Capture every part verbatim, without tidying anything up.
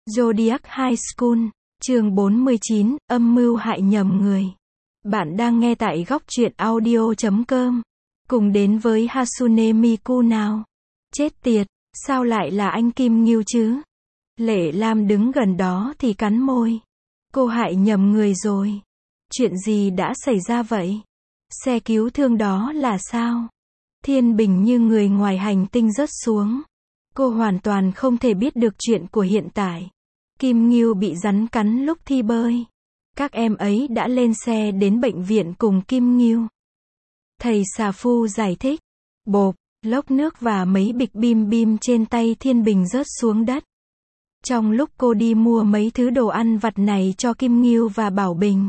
Zodiac High School, chương bốn mươi chín, âm mưu hại nhầm người. Bạn đang nghe tại góc truyện audio chấm com. Cùng đến với Hasune Miku nào. Chết tiệt, sao lại là anh Kim Ngưu chứ? Lệ Lam đứng gần đó thì cắn môi. Cô hại nhầm người rồi. Chuyện gì đã xảy ra vậy? Xe cứu thương đó là sao? Thiên Bình như người ngoài hành tinh rớt xuống. Cô hoàn toàn không thể biết được chuyện của hiện tại. Kim Ngưu bị rắn cắn lúc thi bơi. Các em ấy đã lên xe đến bệnh viện cùng Kim Ngưu. Thầy xà phu giải thích. Bộp, lốc nước và mấy bịch bim bim trên tay Thiên Bình rớt xuống đất. Trong lúc cô đi mua mấy thứ đồ ăn vặt này cho Kim Ngưu và Bảo Bình.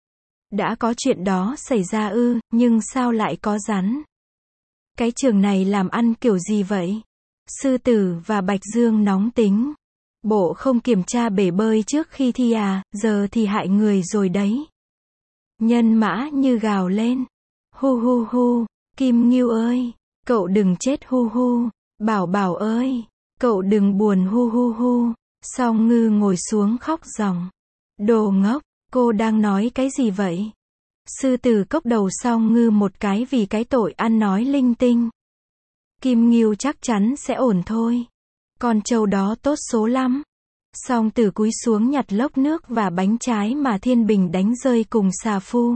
Đã có chuyện đó xảy ra ư, nhưng sao lại có rắn? Cái trường này làm ăn kiểu gì vậy? Sư Tử và Bạch Dương nóng tính. Bộ không kiểm tra bể bơi trước khi thi à, giờ thì hại người rồi đấy. Nhân Mã như gào lên. Hu hu hu, Kim Ngưu ơi, cậu đừng chết hu hu. Bảo Bảo ơi, cậu đừng buồn hu hu hu. Song Ngư ngồi xuống khóc ròng. Đồ ngốc, cô đang nói cái gì vậy? Sư Tử cốc đầu Song Ngư một cái vì cái tội ăn nói linh tinh. Kim Ngưu chắc chắn sẽ ổn thôi. Con trâu đó tốt số lắm. Song Tử cúi xuống nhặt lốc nước và bánh trái mà Thiên Bình đánh rơi cùng xà phu.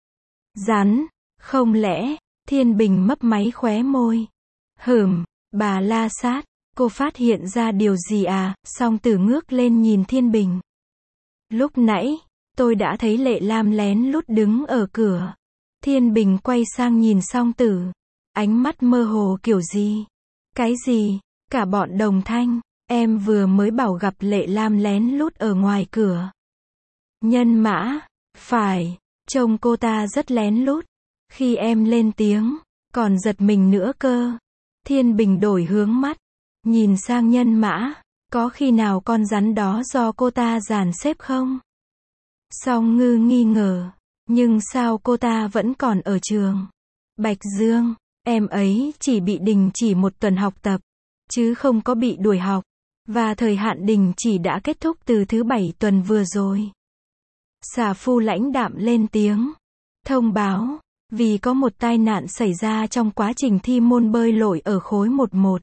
Rắn, không lẽ, Thiên Bình mấp máy khóe môi. Hửm, bà La Sát, cô phát hiện ra điều gì à? Song Tử ngước lên nhìn Thiên Bình. Lúc nãy, tôi đã thấy Lệ Lam lén lút đứng ở cửa. Thiên Bình quay sang nhìn Song Tử. Ánh mắt mơ hồ kiểu gì? Cái gì? Cả bọn đồng thanh. Em vừa mới bảo gặp Lệ Lam lén lút ở ngoài cửa. Nhân Mã. Phải. Trông cô ta rất lén lút. Khi em lên tiếng, còn giật mình nữa cơ. Thiên Bình đổi hướng mắt. Nhìn sang Nhân Mã. Có khi nào con rắn đó do cô ta dàn xếp không? Song Ngư nghi ngờ. Nhưng sao cô ta vẫn còn ở trường? Bạch Dương. Em ấy chỉ bị đình chỉ một tuần học tập, chứ không có bị đuổi học. Và thời hạn đình chỉ đã kết thúc từ thứ bảy tuần vừa rồi. Xà phu lãnh đạm lên tiếng. Thông báo, vì có một tai nạn xảy ra trong quá trình thi môn bơi lội ở khối mười một.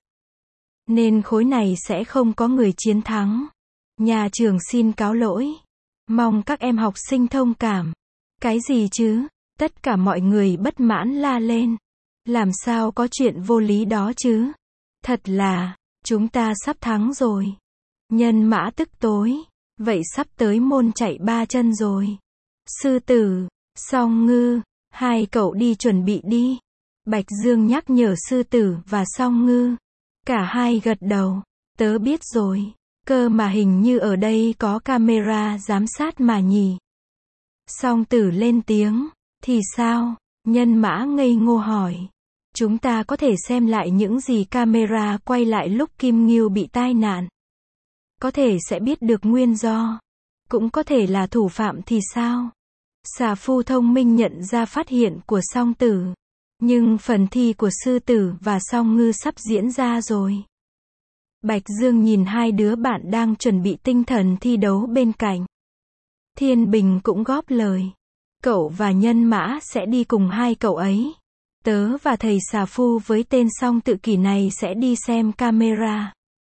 Nên khối này sẽ không có người chiến thắng. Nhà trường xin cáo lỗi. Mong các em học sinh thông cảm. Cái gì chứ? Tất cả mọi người bất mãn la lên. Làm sao có chuyện vô lý đó chứ? Thật là, chúng ta sắp thắng rồi. Nhân Mã tức tối. Vậy sắp tới môn chạy ba chân rồi. Sư Tử, Song Ngư, hai cậu đi chuẩn bị đi. Bạch Dương nhắc nhở Sư Tử và Song Ngư. Cả hai gật đầu. Tớ biết rồi. Cơ mà hình như ở đây có camera giám sát mà nhỉ. Song Tử lên tiếng. Thì sao? Nhân Mã ngây ngô hỏi. Chúng ta có thể xem lại những gì camera quay lại lúc Kim Ngưu bị tai nạn. Có thể sẽ biết được nguyên do. Cũng có thể là thủ phạm thì sao? Xà phu thông minh nhận ra phát hiện của Song Tử. Nhưng phần thi của Sư Tử và Song Ngư sắp diễn ra rồi. Bạch Dương nhìn hai đứa bạn đang chuẩn bị tinh thần thi đấu bên cạnh. Thiên Bình cũng góp lời. Cậu và Nhân Mã sẽ đi cùng hai cậu ấy. Tớ và thầy xà phu với tên Song Tự Kỷ này sẽ đi xem camera.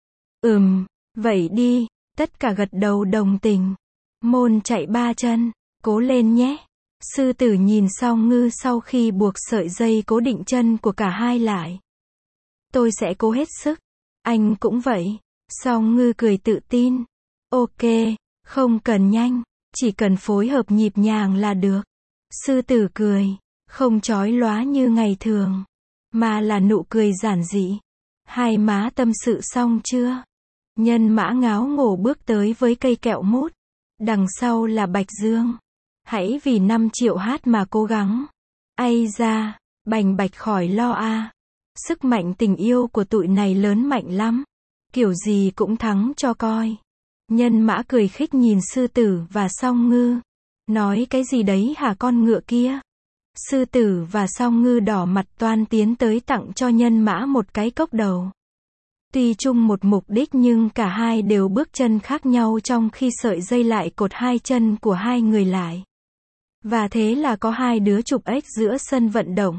Ừm, vậy đi, tất cả gật đầu đồng tình. Môn chạy ba chân, cố lên nhé. Sư Tử nhìn Song Ngư sau khi buộc sợi dây cố định chân của cả hai lại. Tôi sẽ cố hết sức. Anh cũng vậy. Song Ngư cười tự tin. Ok, không cần nhanh, chỉ cần phối hợp nhịp nhàng là được. Sư Tử cười. Không chói lóa như ngày thường, mà là nụ cười giản dị. Hai má tâm sự xong chưa? Nhân Mã ngáo ngổ bước tới với cây kẹo mút. Đằng sau là Bạch Dương. Hãy vì năm triệu hát mà cố gắng. Ây da, bành bạch khỏi lo a. Sức mạnh tình yêu của tụi này lớn mạnh lắm. Kiểu gì cũng thắng cho coi. Nhân Mã cười khích nhìn Sư Tử và Song Ngư. Nói cái gì đấy hả con ngựa kia? Sư Tử và Song Ngư đỏ mặt toan tiến tới tặng cho Nhân Mã một cái cốc đầu. Tuy chung một mục đích nhưng cả hai đều bước chân khác nhau trong khi sợi dây lại cột hai chân của hai người lại. Và thế là có hai đứa chụp ếch giữa sân vận động.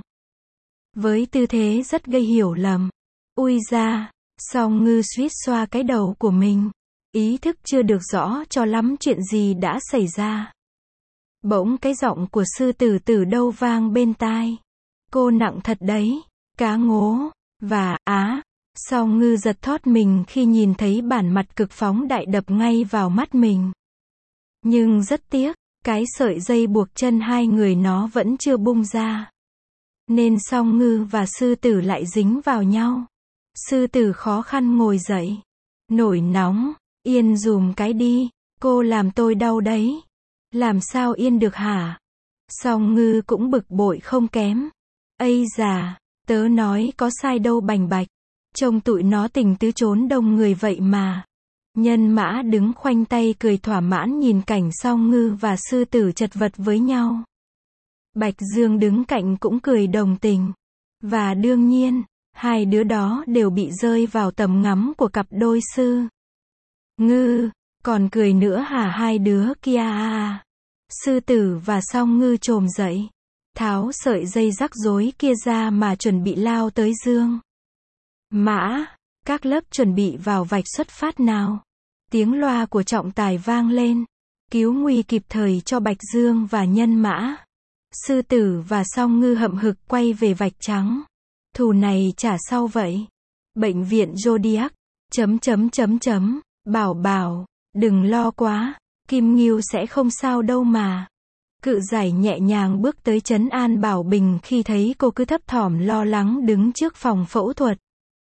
Với tư thế rất gây hiểu lầm. Ui da, Song Ngư suýt xoa cái đầu của mình. Ý thức chưa được rõ cho lắm chuyện gì đã xảy ra. Bỗng cái giọng của sư tử từ đâu vang bên tai. Cô nặng thật đấy, cá ngố. Và, á, Song Ngư giật thót mình khi nhìn thấy bản mặt cực phóng đại đập ngay vào mắt mình. Nhưng rất tiếc, cái sợi dây buộc chân hai người nó vẫn chưa bung ra. Nên Song Ngư và sư tử lại dính vào nhau. Sư tử khó khăn ngồi dậy. Nổi nóng, yên dùm cái đi, cô làm tôi đau đấy. Làm sao yên được hả? Song Ngư cũng bực bội không kém. Ây già, tớ nói có sai đâu bành bạch. Trông tụi nó tình tứ trốn đông người vậy mà. Nhân mã đứng khoanh tay cười thỏa mãn nhìn cảnh Song Ngư và sư tử chật vật với nhau. Bạch Dương đứng cạnh cũng cười đồng tình. Và đương nhiên, hai đứa đó đều bị rơi vào tầm ngắm của cặp đôi sư Ngư. Còn cười nữa hả hai đứa kia à? Sư tử và Song Ngư chồm dậy, tháo sợi dây rắc rối kia ra mà chuẩn bị lao tới Dương Mã. Các lớp chuẩn bị vào vạch xuất phát nào. Tiếng loa của trọng tài vang lên, cứu nguy kịp thời cho Bạch Dương và Nhân Mã. Sư tử và Song Ngư hậm hực quay về vạch trắng. Thù này trả sau vậy. Bệnh viện Zodiac. Chấm chấm chấm chấm. Bảo bảo, đừng lo quá. Kim Ngưu sẽ không sao đâu mà. Cự giải nhẹ nhàng bước tới trấn an Bảo Bình khi thấy cô cứ thấp thỏm lo lắng đứng trước phòng phẫu thuật.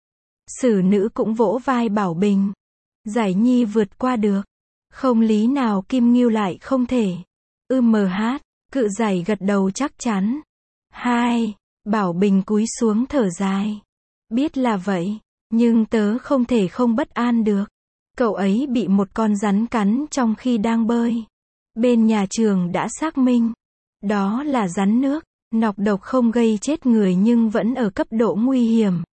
Sử nữ cũng vỗ vai Bảo Bình. Giải nhi vượt qua được. Không lý nào Kim Ngưu lại không thể. Ư mờ hát. Cự giải gật đầu chắc chắn. Hai. Bảo Bình cúi xuống thở dài. Biết là vậy, nhưng tớ không thể không bất an được. Cậu ấy bị một con rắn cắn trong khi đang bơi. Bên nhà trường đã xác minh. Đó là rắn nước. Nọc độc không gây chết người nhưng vẫn ở cấp độ nguy hiểm.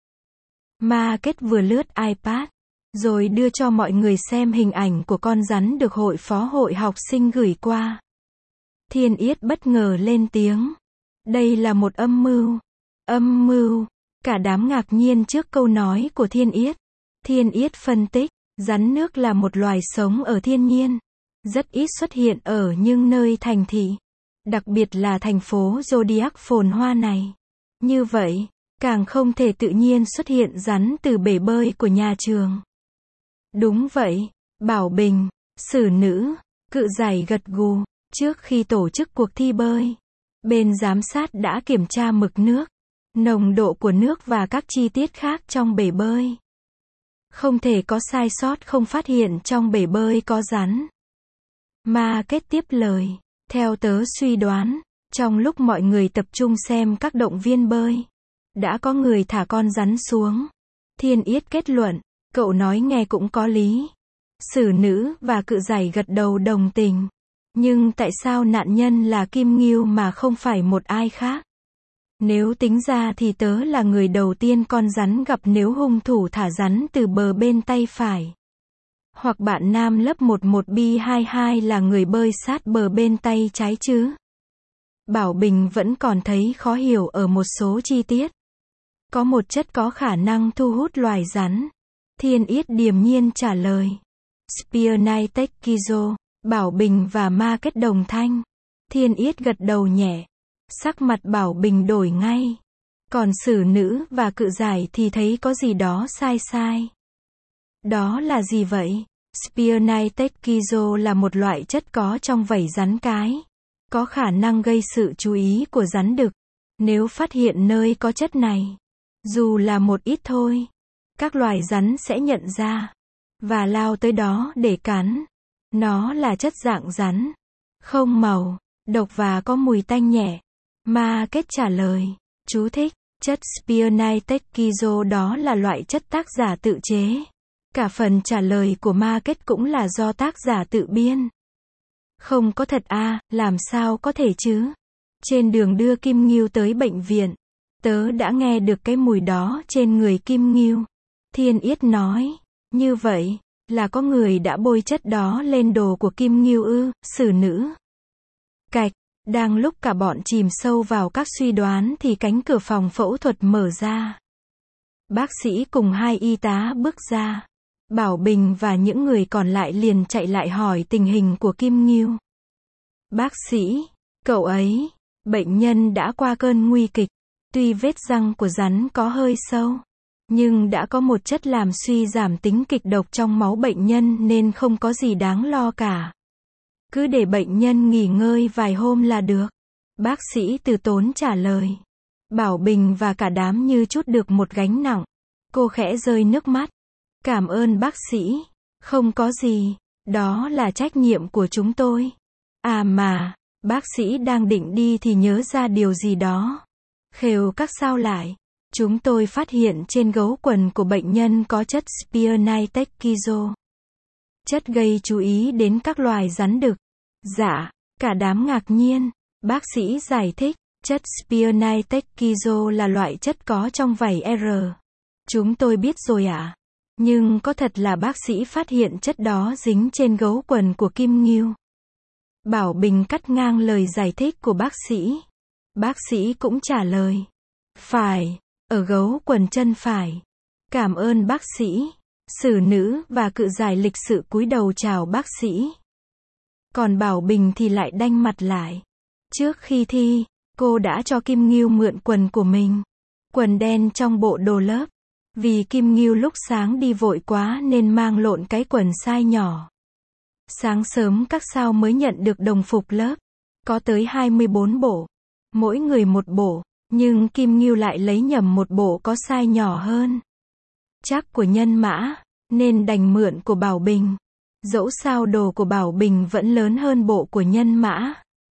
Ma Kết vừa lướt iPad, rồi đưa cho mọi người xem hình ảnh của con rắn được hội phó hội học sinh gửi qua. Thiên Yết bất ngờ lên tiếng. Đây là một âm mưu. Âm mưu. Cả đám ngạc nhiên trước câu nói của Thiên Yết. Thiên Yết phân tích, rắn nước là một loài sống ở thiên nhiên. Rất ít xuất hiện ở những nơi thành thị. Đặc biệt là thành phố Zodiac phồn hoa này. Như vậy, càng không thể tự nhiên xuất hiện rắn từ bể bơi của nhà trường. Đúng vậy, Bảo Bình, Sử nữ, Cự giải gật gù. Trước khi tổ chức cuộc thi bơi, bên giám sát đã kiểm tra mực nước, nồng độ của nước và các chi tiết khác trong bể bơi. Không thể có sai sót không phát hiện trong bể bơi có rắn. Ma Kết tiếp lời. Theo tớ suy đoán, trong lúc mọi người tập trung xem các động viên bơi, đã có người thả con rắn xuống. Thiên Yết kết luận, cậu nói nghe cũng có lý. Sử nữ và Cự giải gật đầu đồng tình. Nhưng tại sao nạn nhân là Kim Ngưu mà không phải một ai khác? Nếu tính ra thì tớ là người đầu tiên con rắn gặp nếu hung thủ thả rắn từ bờ bên tay phải. Hoặc bạn nam lớp mười một B hai mươi hai là người bơi sát bờ bên tay trái chứ? Bảo Bình vẫn còn thấy khó hiểu ở một số chi tiết. Có một chất có khả năng thu hút loài rắn. Thiên Yết điềm nhiên trả lời. Spironaitekkizo. Bảo Bình và Ma Kết đồng thanh. Thiên Yết gật đầu nhẹ. Sắc mặt Bảo Bình đổi ngay. Còn Sử nữ và Cự giải thì thấy có gì đó sai sai. Đó là gì vậy? Spironaitekkizo là một loại chất có trong vảy rắn cái. Có khả năng gây sự chú ý của rắn đực. Nếu phát hiện nơi có chất này, dù là một ít thôi, các loài rắn sẽ nhận ra và lao tới đó để cắn. Nó là chất dạng rắn, không màu, độc và có mùi tanh nhẹ. Ma Kết trả lời. Chú thích, chất Spironaitekkizo đó là loại chất tác giả tự chế. Cả phần trả lời của Ma Kết cũng là do tác giả tự biên. Không có thật à, làm sao có thể chứ? Trên đường đưa Kim Ngưu tới bệnh viện, tớ đã nghe được cái mùi đó trên người Kim Ngưu. Thiên Yết nói, như vậy, là có người đã bôi chất đó lên đồ của Kim Ngưu ư, xử nữ. Cạch, đang lúc cả bọn chìm sâu vào các suy đoán thì cánh cửa phòng phẫu thuật mở ra. Bác sĩ cùng hai y tá bước ra. Bảo Bình và những người còn lại liền chạy lại hỏi tình hình của Kim Ngưu. Bác sĩ, cậu ấy, bệnh nhân đã qua cơn nguy kịch. Tuy vết răng của rắn có hơi sâu, nhưng đã có một chất làm suy giảm tính kịch độc trong máu bệnh nhân nên không có gì đáng lo cả. Cứ để bệnh nhân nghỉ ngơi vài hôm là được. Bác sĩ từ tốn trả lời. Bảo Bình và cả đám như trút được một gánh nặng. Cô khẽ rơi nước mắt. Cảm ơn bác sĩ. Không có gì. Đó là trách nhiệm của chúng tôi. À mà, bác sĩ đang định đi thì nhớ ra điều gì đó. Khều các sao lại. Chúng tôi phát hiện trên gấu quần của bệnh nhân có chất spironolactone. Chất gây chú ý đến các loài rắn đực. Dạ, cả đám ngạc nhiên. Bác sĩ giải thích, chất spironolactone là loại chất có trong vảy R. Chúng tôi biết rồi ạ. À? Nhưng có thật là bác sĩ phát hiện chất đó dính trên gấu quần của Kim Ngưu. Bảo Bình cắt ngang lời giải thích của bác sĩ. Bác sĩ cũng trả lời. Phải, ở gấu quần chân phải. Cảm ơn bác sĩ. Xử nữ và cự giải lịch sự cúi đầu chào bác sĩ. Còn Bảo Bình thì lại đanh mặt lại. Trước khi thi, cô đã cho Kim Ngưu mượn quần của mình. Quần đen trong bộ đồ lớp. Vì Kim Ngưu lúc sáng đi vội quá nên mang lộn cái quần size nhỏ. Sáng sớm các sao mới nhận được đồng phục lớp. Có tới hai mươi bốn bộ. Mỗi người một bộ. Nhưng Kim Ngưu lại lấy nhầm một bộ có size nhỏ hơn. Chắc của Nhân Mã, nên đành mượn của Bảo Bình. Dẫu sao đồ của Bảo Bình vẫn lớn hơn bộ của Nhân Mã.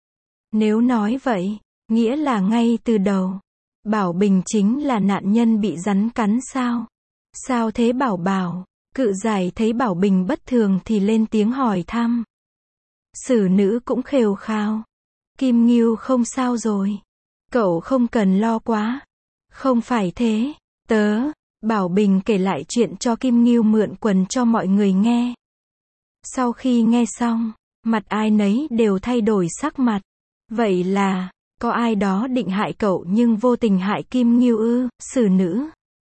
Nếu nói vậy, nghĩa là ngay từ đầu, Bảo Bình chính là nạn nhân bị rắn cắn sao? Sao thế Bảo Bảo? Cự giải thấy Bảo Bình bất thường thì lên tiếng hỏi thăm. Xử nữ cũng khều khao. Kim Ngưu không sao rồi. Cậu không cần lo quá. Không phải thế. Tớ, Bảo Bình kể lại chuyện cho Kim Ngưu mượn quần cho mọi người nghe. Sau khi nghe xong, mặt ai nấy đều thay đổi sắc mặt. Vậy là, có ai đó định hại cậu nhưng vô tình hại Kim Ngưu ư, xử nữ?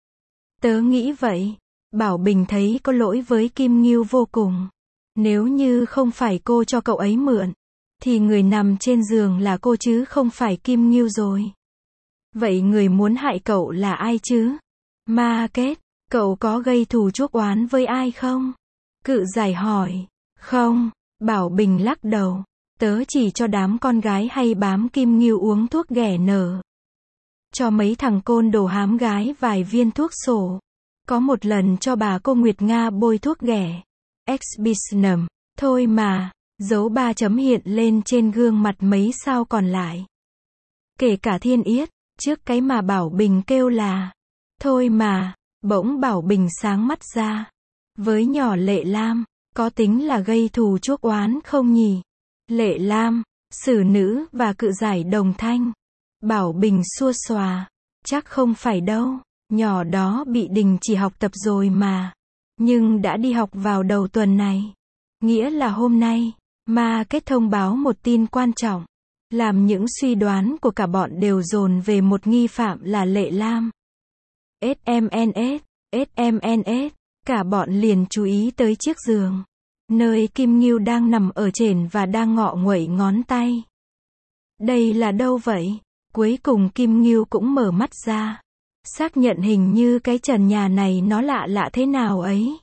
Tớ nghĩ vậy. Bảo Bình thấy có lỗi với Kim Ngưu vô cùng. Nếu như không phải cô cho cậu ấy mượn, thì người nằm trên giường là cô chứ không phải Kim Ngưu rồi. Vậy người muốn hại cậu là ai chứ? Ma Kết, cậu có gây thù chuốc oán với ai không? Cự giải hỏi. Không, Bảo Bình lắc đầu. Tớ chỉ cho đám con gái hay bám Kim Ngưu uống thuốc ghẻ nở. Cho mấy thằng côn đồ hám gái vài viên thuốc sổ. Có một lần cho bà cô Nguyệt Nga bôi thuốc ghẻ. Exbisnum. Thôi mà, dấu ba chấm hiện lên trên gương mặt mấy sao còn lại. Kể cả Thiên Yết, trước cái mà Bảo Bình kêu là. Thôi mà, bỗng Bảo Bình sáng mắt ra. Với nhỏ Lệ Lam, có tính là gây thù chuốc oán không nhỉ? Lệ Lam, xử nữ và cự giải đồng thanh. Bảo Bình xua xòa. Chắc không phải đâu. Nhỏ đó bị đình chỉ học tập rồi mà. Nhưng đã đi học vào đầu tuần này. Nghĩa là hôm nay, Ma Kết thông báo một tin quan trọng. Làm những suy đoán của cả bọn đều dồn về một nghi phạm là Lệ Lam. ét em en ét, ét em en ét, cả bọn liền chú ý tới chiếc giường. Nơi Kim Ngưu đang nằm ở trên và đang ngọ nguậy ngón tay. Đây là đâu vậy? Cuối cùng Kim Ngưu cũng mở mắt ra. Xác nhận hình như cái trần nhà này nó lạ lạ thế nào ấy.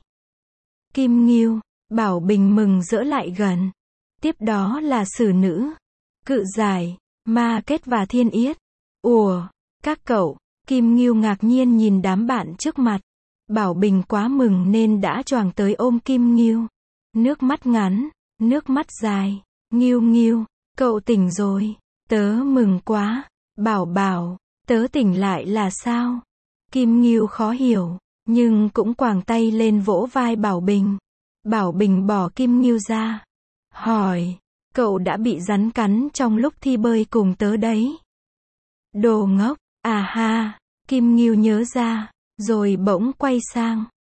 Kim Ngưu, Bảo Bình mừng rỡ lại gần. Tiếp đó là xử nữ, cự giải, Ma Kết và Thiên Yết. Ủa, các cậu, Kim Ngưu ngạc nhiên nhìn đám bạn trước mặt. Bảo Bình quá mừng nên đã choàng tới ôm Kim Ngưu. Nước mắt ngắn, nước mắt dài. Ngưu Ngưu, cậu tỉnh rồi. Tớ mừng quá. Bảo Bảo, tớ tỉnh lại là sao? Kim Ngưu khó hiểu, nhưng cũng quàng tay lên vỗ vai Bảo Bình. Bảo Bình bỏ Kim Ngưu ra. Hỏi, cậu đã bị rắn cắn trong lúc thi bơi cùng tớ đấy. Đồ ngốc, à ha, Kim Ngưu nhớ ra, rồi bỗng quay sang.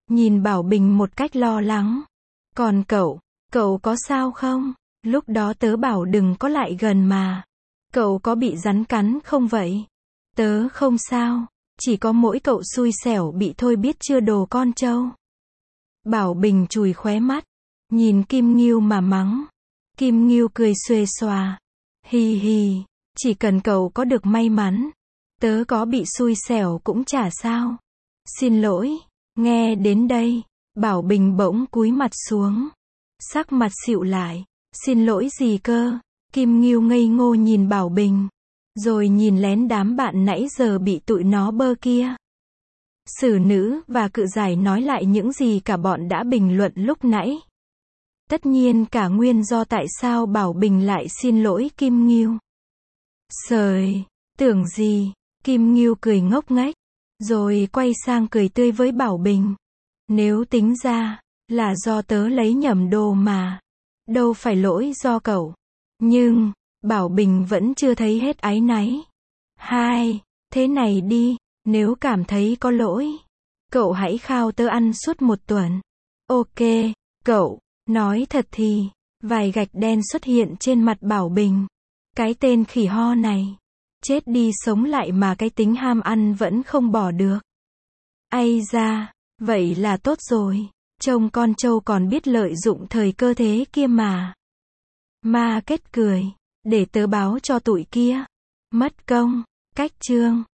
nhìn Bảo Bình một cách lo lắng. Còn cậu, cậu có sao không? Lúc đó tớ bảo đừng có lại gần mà. Cậu có bị rắn cắn không vậy? Tớ không sao, chỉ có mỗi cậu xui xẻo bị thôi biết chưa đồ con trâu. Bảo Bình chùi khóe mắt, nhìn Kim Ngưu mà mắng. Kim Ngưu cười xuề xòa. Hì hì, chỉ cần cậu có được may mắn, tớ có bị xui xẻo cũng chả sao. Xin lỗi, nghe đến đây, Bảo Bình bỗng cúi mặt xuống. Sắc mặt xịu lại. Xin lỗi gì cơ? Kim Ngưu ngây ngô nhìn Bảo Bình, rồi nhìn lén đám bạn nãy giờ bị tụi nó bơ kia. Sử nữ và cự giải nói lại những gì cả bọn đã bình luận lúc nãy. Tất nhiên cả nguyên do tại sao Bảo Bình lại xin lỗi Kim Ngưu. Sời, tưởng gì? Kim Ngưu cười ngốc nghếch, rồi quay sang cười tươi với Bảo Bình. Nếu tính ra, là do tớ lấy nhầm đồ mà. Đâu phải lỗi do cậu. Nhưng, Bảo Bình vẫn chưa thấy hết áy náy. Hai, thế này đi, nếu cảm thấy có lỗi, cậu hãy khao tớ ăn suốt một tuần. Ok, cậu, nói thật thì, vài gạch đen xuất hiện trên mặt Bảo Bình. Cái tên khỉ ho này, chết đi sống lại mà cái tính ham ăn vẫn không bỏ được. Ây da, vậy là tốt rồi. Trông con trâu còn biết lợi dụng thời cơ thế kia mà. Ma Kết cười, để tớ báo cho tụi kia. Mất công, cách chương.